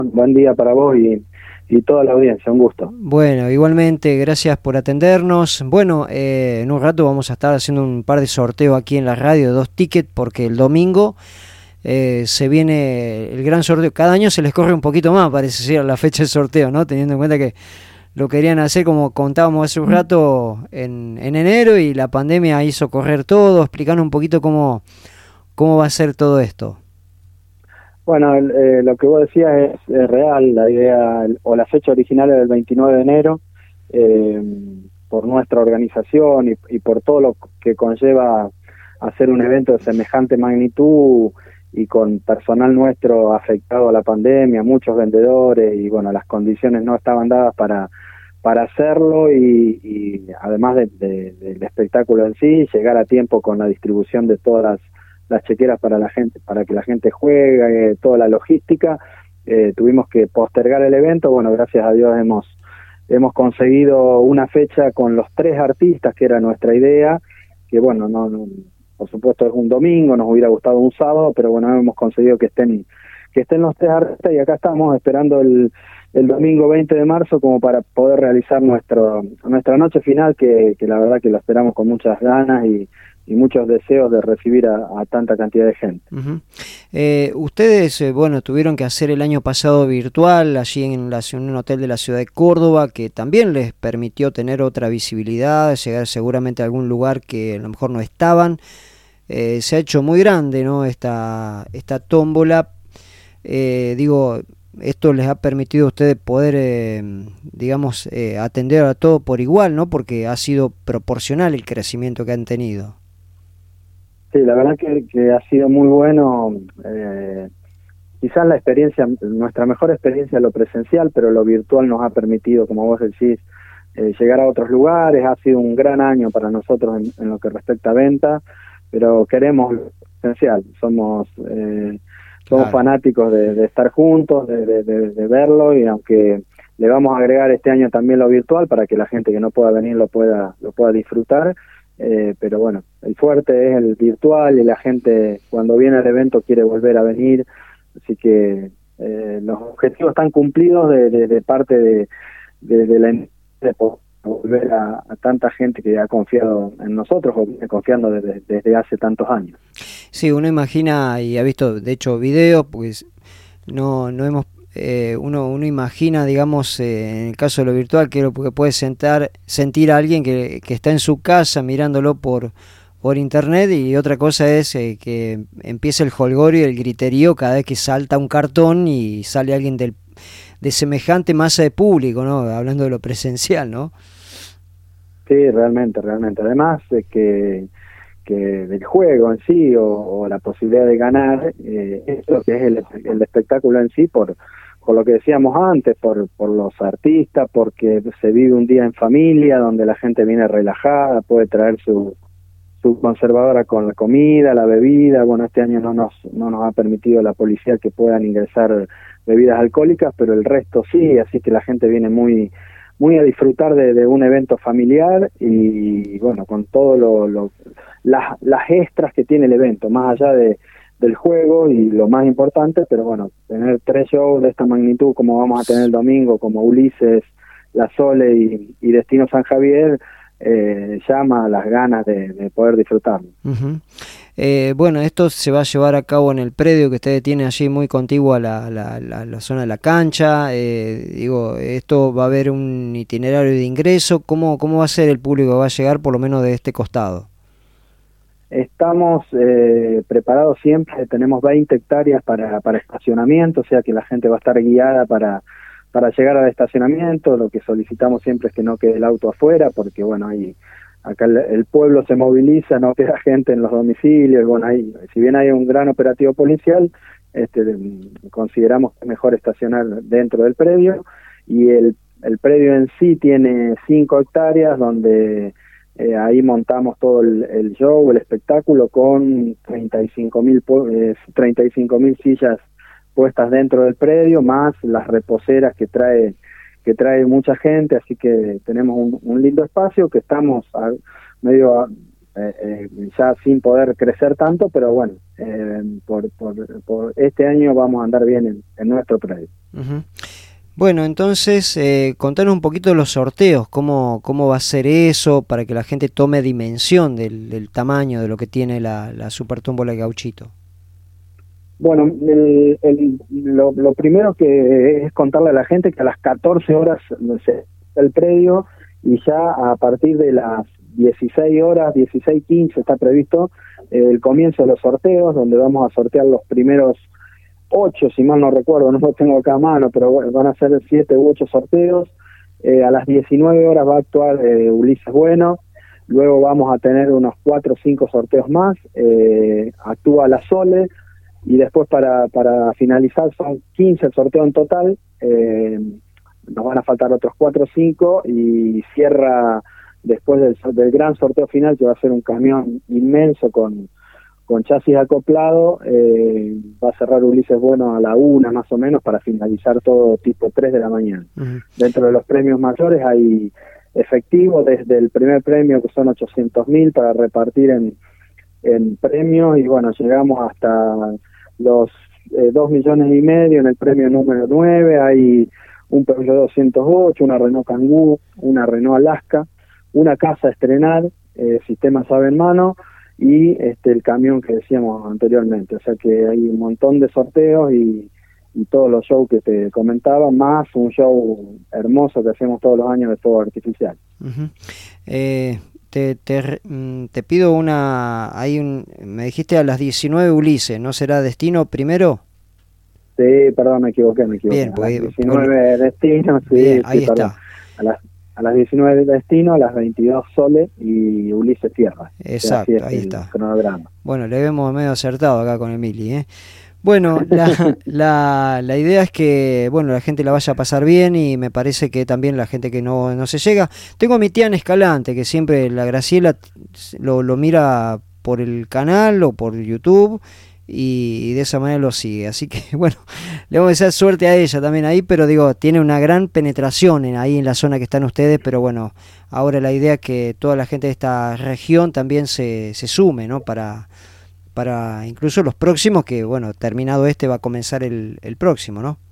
Buen día para vos y toda la audiencia, un gusto. Bueno, igualmente, gracias por atendernos. Bueno, en un rato vamos a estar haciendo un par de sorteos aquí en la radio de 2 tickets porque el domingo se viene el gran sorteo. Cada año se les corre un poquito más, parece ser, la fecha del sorteo, ¿no? Teniendo en cuenta que lo querían hacer, como contábamos hace un rato, en enero, y la pandemia hizo correr todo. Explicando un poquito cómo va a ser todo esto. Bueno, lo que vos decías es real, la idea o la fecha original era el 29 de enero, eh, por nuestra organización y por todo lo que conlleva hacer un evento de semejante magnitud y con personal nuestro afectado a la pandemia, muchos vendedores y bueno, las condiciones no estaban dadas para hacerlo y además del espectáculo en sí, llegar a tiempo con la distribución de todas las chequeras para la gente, para que la gente juegue, toda la logística. Tuvimos que postergar el evento. Bueno, gracias a Dios hemos conseguido una fecha con los 3 artistas, que era nuestra idea, que bueno, no por supuesto es un domingo, nos hubiera gustado un sábado, pero bueno, hemos conseguido que estén los 3 artistas y acá estamos esperando el domingo 20 de marzo como para poder realizar nuestra noche final, que la verdad que la esperamos con muchas ganas y muchos deseos de recibir a tanta cantidad de gente. Uh-huh. Ustedes, bueno, tuvieron que hacer el año pasado virtual, allí en un hotel de la ciudad de Córdoba, que también les permitió tener otra visibilidad, llegar seguramente a algún lugar que a lo mejor no estaban. Se ha hecho muy grande, ¿no? Esta tómbola. Esto les ha permitido a ustedes poder, atender a todo por igual, ¿no? Porque ha sido proporcional el crecimiento que han tenido. Sí, la verdad que ha sido muy bueno. Quizás la experiencia, nuestra mejor experiencia es lo presencial, pero lo virtual nos ha permitido, como vos decís, llegar a otros lugares. Ha sido un gran año para nosotros en lo que respecta a venta, pero queremos lo presencial. Somos Claro. fanáticos de estar juntos, de verlo, y aunque le vamos a agregar este año también lo virtual para que la gente que no pueda venir lo pueda disfrutar. Pero bueno, el fuerte es el virtual y la gente cuando viene al evento quiere volver a venir, así que los objetivos están cumplidos de parte de la de poder volver a tanta gente que ha confiado en nosotros o viene confiando desde hace tantos años. Sí, uno imagina y ha visto, de hecho, videos, pues no hemos uno imagina, digamos, en el caso de lo virtual, que puede sentir a alguien que está en su casa mirándolo por internet, y otra cosa es que empieza el jolgorio y el griterío cada vez que salta un cartón y sale alguien de semejante masa de público, ¿no? Hablando de lo presencial, ¿no? Sí, realmente. Además de que del juego en sí o la posibilidad de ganar, es lo que es el espectáculo en sí, por lo que decíamos antes, por los artistas, porque se vive un día en familia donde la gente viene relajada, puede traer su conservadora con la comida, la bebida. Bueno, este año no nos ha permitido la policía que puedan ingresar bebidas alcohólicas, pero el resto sí, así que la gente viene muy a disfrutar de un evento familiar y bueno, con todo las extras que tiene el evento, más allá del juego y lo más importante, pero bueno, tener 3 shows de esta magnitud como vamos a tener el domingo, como Ulises, La Sole y Destino San Javier, llama a las ganas de poder disfrutarlo. Uh-huh. Bueno, esto se va a llevar a cabo en el predio que ustedes tienen allí muy contiguo a la zona de la cancha. Esto va a haber un itinerario de ingreso. ¿Cómo va a ser el público que va a llegar, por lo menos de este costado? Estamos preparados siempre, tenemos 20 hectáreas para estacionamiento, o sea que la gente va a estar guiada para llegar al estacionamiento. Lo que solicitamos siempre es que no quede el auto afuera, porque bueno, acá el pueblo se moviliza, no queda gente en los domicilios. Bueno, si bien hay un gran operativo policial, consideramos que es mejor estacionar dentro del predio, y el predio en sí tiene 5 hectáreas donde ahí montamos todo el show, el espectáculo, con 35.000 sillas puestas dentro del predio, más las reposeras que trae mucha gente, así que tenemos un lindo espacio que estamos ya sin poder crecer tanto, pero bueno, por este año vamos a andar bien en nuestro predio. Uh-huh. Bueno, entonces, contanos un poquito de los sorteos, cómo va a ser eso, para que la gente tome dimensión del tamaño de lo que tiene la Super Tómbola de Gauchito. Bueno, lo primero que es contarle a la gente que a las 14 horas el predio, y ya a partir de las 16 horas, 16:15 está previsto el comienzo de los sorteos, donde vamos a sortear los primeros 8, si mal no recuerdo, no lo tengo acá a mano, pero bueno, van a ser 7 u 8 sorteos. A las 19 horas va a actuar Ulises Bueno, luego vamos a tener unos 4 o 5 sorteos más, actúa la Sole, y después para finalizar son 15 el sorteo en total, nos van a faltar otros 4 o 5, y cierra después del gran sorteo final, que va a ser un camión inmenso con chasis acoplado, va a cerrar Ulises Bueno a la 1 más o menos, para finalizar todo tipo 3 de la mañana. Uh-huh. Dentro de los premios mayores hay efectivo, desde el primer premio, que son 800.000 para repartir en premios, y bueno, llegamos hasta los 2,5 millones en el premio número 9, hay un Peugeot 208, una Renault Kangoo, una Renault Alaska, una casa a estrenar, sistema llave en mano, y el camión que decíamos anteriormente. O sea que hay un montón de sorteos y todos los shows que te comentaba, más un show hermoso que hacemos todos los años de fuego artificial. Uh-huh. Te pido me dijiste a las 19 Ulises, ¿no será Destino primero? Sí, perdón, me equivoqué. Bien, a las 19 Destino, sí, bien, ahí perdón. está. A las 19 Destino, a las 22 Sole y Ulises Tierra. Exacto, ahí está. Cronograma. Bueno, le vemos medio acertado acá con Emily, ¿eh? Bueno, la idea es que, bueno, la gente la vaya a pasar bien, y me parece que también la gente que no se llega. Tengo a mi tía en Escalante, que siempre la Graciela lo mira por el canal o por YouTube, y de esa manera lo sigue. Así que, bueno, le vamos a desear suerte a ella también ahí, pero digo, tiene una gran penetración ahí en la zona que están ustedes, pero bueno, ahora la idea es que toda la gente de esta región también se sume, ¿no? Para incluso los próximos, que bueno, terminado va a comenzar el próximo, ¿no?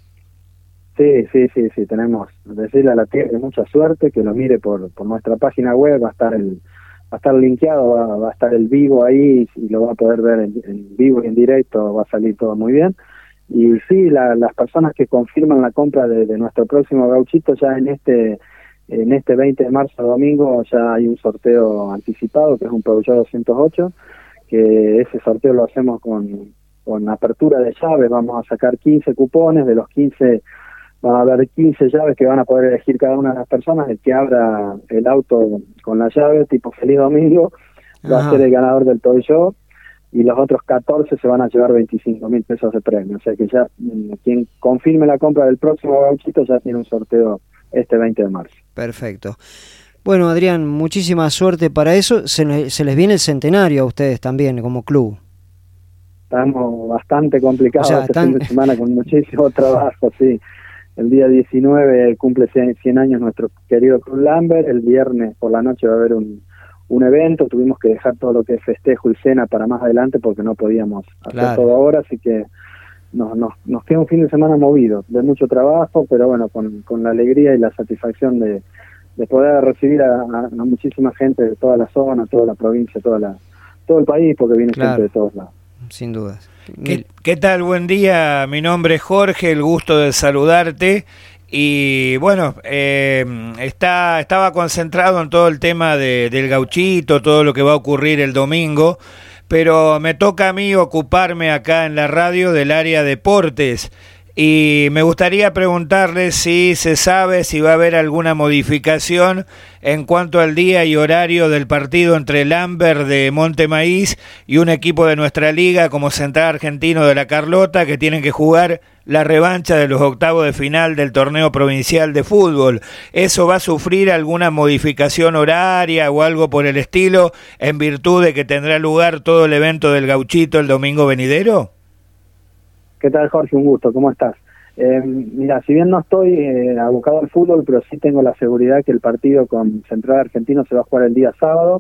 Sí, tenemos, decirle a la tía que mucha suerte, que lo mire por nuestra página web, va a estar linkeado, va a estar el vivo ahí, y lo va a poder ver en vivo y en directo, va a salir todo muy bien. Y sí, las personas que confirman la compra de nuestro próximo gauchito, ya en este 20 de marzo, domingo, ya hay un sorteo anticipado, que es un Peugeot 208, que ese sorteo lo hacemos con apertura de llaves. Vamos a sacar 15 cupones, de los 15 va a haber 15 llaves que van a poder elegir cada una de las personas. El que abra el auto con la llave, tipo Feliz Domingo, va a ser el ganador del Peugeot, y los otros 14 se van a llevar 25.000 pesos de premio. O sea que ya quien confirme la compra del próximo gauchito ya tiene un sorteo este 20 de marzo. Perfecto. Bueno, Adrián, muchísima suerte para eso. Se les viene el centenario a ustedes también como club. Estamos bastante complicados fin de semana, con muchísimo trabajo, sí. El día 19 cumple 100 años nuestro querido Club Lambert. El viernes por la noche va a haber un evento. Tuvimos que dejar todo lo que es festejo y cena para más adelante, porque no podíamos hacer todo ahora, así que nos queda un fin de semana movido, de mucho trabajo, pero bueno, con la alegría y la satisfacción de poder recibir a muchísima gente de toda la zona, toda la provincia, todo el país, porque viene gente de todos lados. Sin dudas. ¿Qué tal? Buen día, mi nombre es Jorge, el gusto de saludarte. Y bueno, estaba concentrado en todo el tema del gauchito, todo lo que va a ocurrir el domingo, pero me toca a mí ocuparme acá en la radio del área deportes. Y me gustaría preguntarle si se sabe si va a haber alguna modificación en cuanto al día y horario del partido entre Lambert de Monte Maíz y un equipo de nuestra liga como Central Argentino de la Carlota, que tienen que jugar la revancha de los octavos de final del torneo provincial de fútbol. ¿Eso va a sufrir alguna modificación horaria o algo por el estilo, en virtud de que tendrá lugar todo el evento del gauchito el domingo venidero? ¿Qué tal, Jorge? Un gusto, ¿cómo estás? Mira, si bien no estoy abocado al fútbol, pero sí tengo la seguridad que el partido con Central Argentino se va a jugar el día sábado,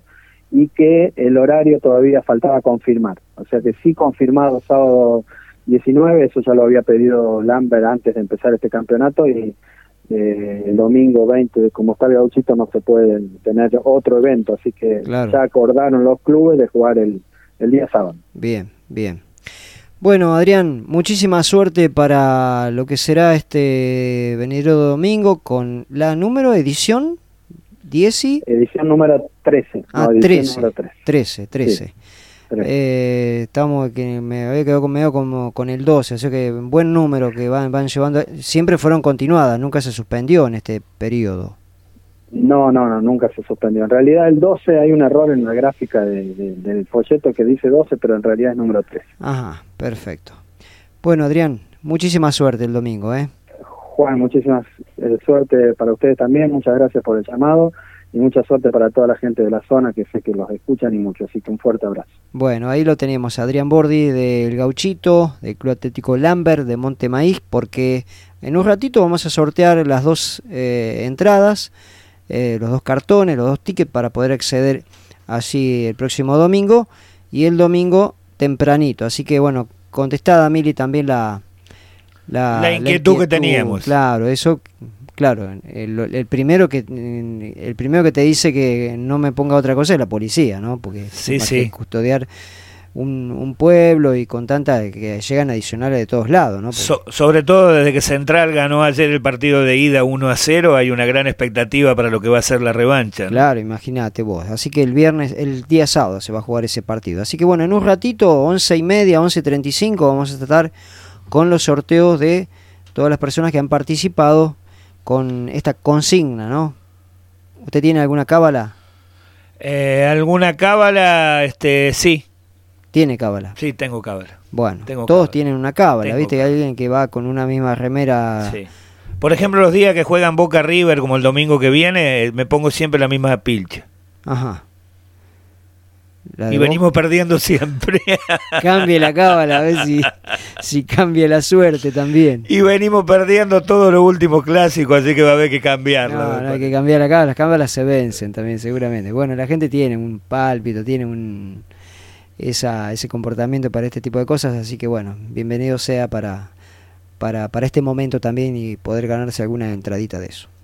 y que el horario todavía faltaba confirmar. O sea que sí confirmado sábado 19, eso ya lo había pedido Lambert antes de empezar este campeonato, y el domingo 20, como está el Gauchito, no se puede tener otro evento, así que claro, ya acordaron los clubes de jugar el día sábado. Bien, bien. Bueno, Adrián, muchísima suerte para lo que será este venidero domingo con la edición 10 y... Edición número 13. Ah, no, 13, número 13. 13. Sí, 13. Estamos, que me había quedado medio como con el 12, así que buen número que van llevando. Siempre fueron continuadas, nunca se suspendió en este periodo. No, nunca se suspendió. En realidad el 12 hay un error en la gráfica del folleto que dice 12, pero en realidad es número 13. Ajá, perfecto. Bueno, Adrián, muchísima suerte el domingo, ¿eh? Juan, muchísima suerte para ustedes también, muchas gracias por el llamado y mucha suerte para toda la gente de la zona, que sé que los escuchan y mucho, así que un fuerte abrazo. Bueno, ahí lo tenemos, Adrián Bordi del Gauchito, del Club Atlético Lambert de Monte Maíz, porque en un ratito vamos a sortear las dos entradas, los dos cartones, los dos tickets para poder acceder así el próximo domingo y el domingo tempranito. Así que bueno, contestada Mili también la inquietud que teníamos. Claro, eso, claro, el primero que te dice que no me ponga otra cosa es la policía, ¿no? Porque sí. Que custodiar un pueblo y con tanta que llegan adicionales de todos lados, ¿no? Sobre todo desde que Central ganó ayer el partido de ida 1-0, hay una gran expectativa para lo que va a ser la revancha, ¿no? Claro, imagínate vos. Así que el día sábado se va a jugar ese partido. Así que bueno, en un ratito, 11:30, 11:35, vamos a tratar con los sorteos de todas las personas que han participado con esta consigna, ¿no? ¿Usted tiene alguna cábala? ¿Alguna cábala? Sí. ¿Tiene cábala? Sí, tengo cábala. Bueno, todos tienen una cábala, ¿viste? Hay alguien que va con una misma remera. Sí. Por ejemplo, los días que juegan Boca River, como el domingo que viene, me pongo siempre la misma pilcha. Ajá. Y venimos perdiendo siempre. Cambie la cábala, a ver si cambia la suerte también. Y venimos perdiendo todos los últimos clásicos, así que va a haber que cambiarla. No hay que cambiar la cábala. Las cábalas se vencen también, seguramente. Bueno, la gente tiene un pálpito, tiene ese comportamiento para este tipo de cosas, así que bueno, bienvenido sea para este momento también y poder ganarse alguna entradita de eso.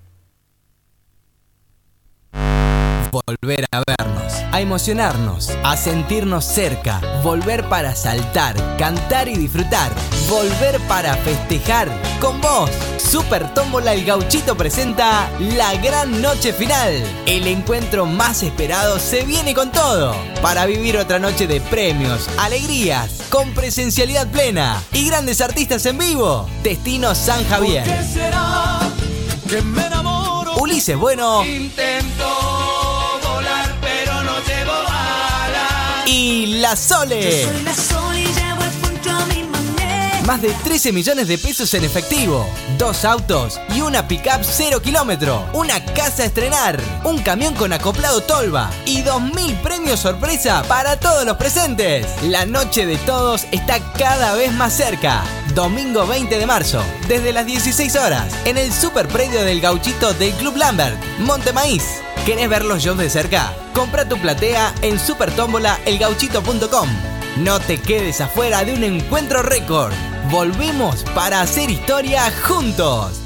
Volver a vernos, a emocionarnos, a sentirnos cerca, volver para saltar, cantar y disfrutar, volver para festejar con vos. Super Tómbola El Gauchito presenta la gran noche final. El encuentro más esperado se viene con todo para vivir otra noche de premios, alegrías, con presencialidad plena y grandes artistas en vivo. Destino San Javier. ¿Por qué será que me enamoro? Ulises Bueno. Intento y La Sole. Más de 13 millones de pesos en efectivo, 2 autos y una pick-up 0 kilómetro, una casa a estrenar, un camión con acoplado Tolva y 2.000 premios sorpresa para todos los presentes. La noche de todos está cada vez más cerca. Domingo 20 de marzo, desde las 16 horas, en el super predio del Gauchito del Club Lambert, Monte Maíz. ¿Querés ver los shows de cerca? Compra tu platea en supertombolaelgauchito.com. No te quedes afuera de un encuentro récord. Volvemos para hacer historia juntos.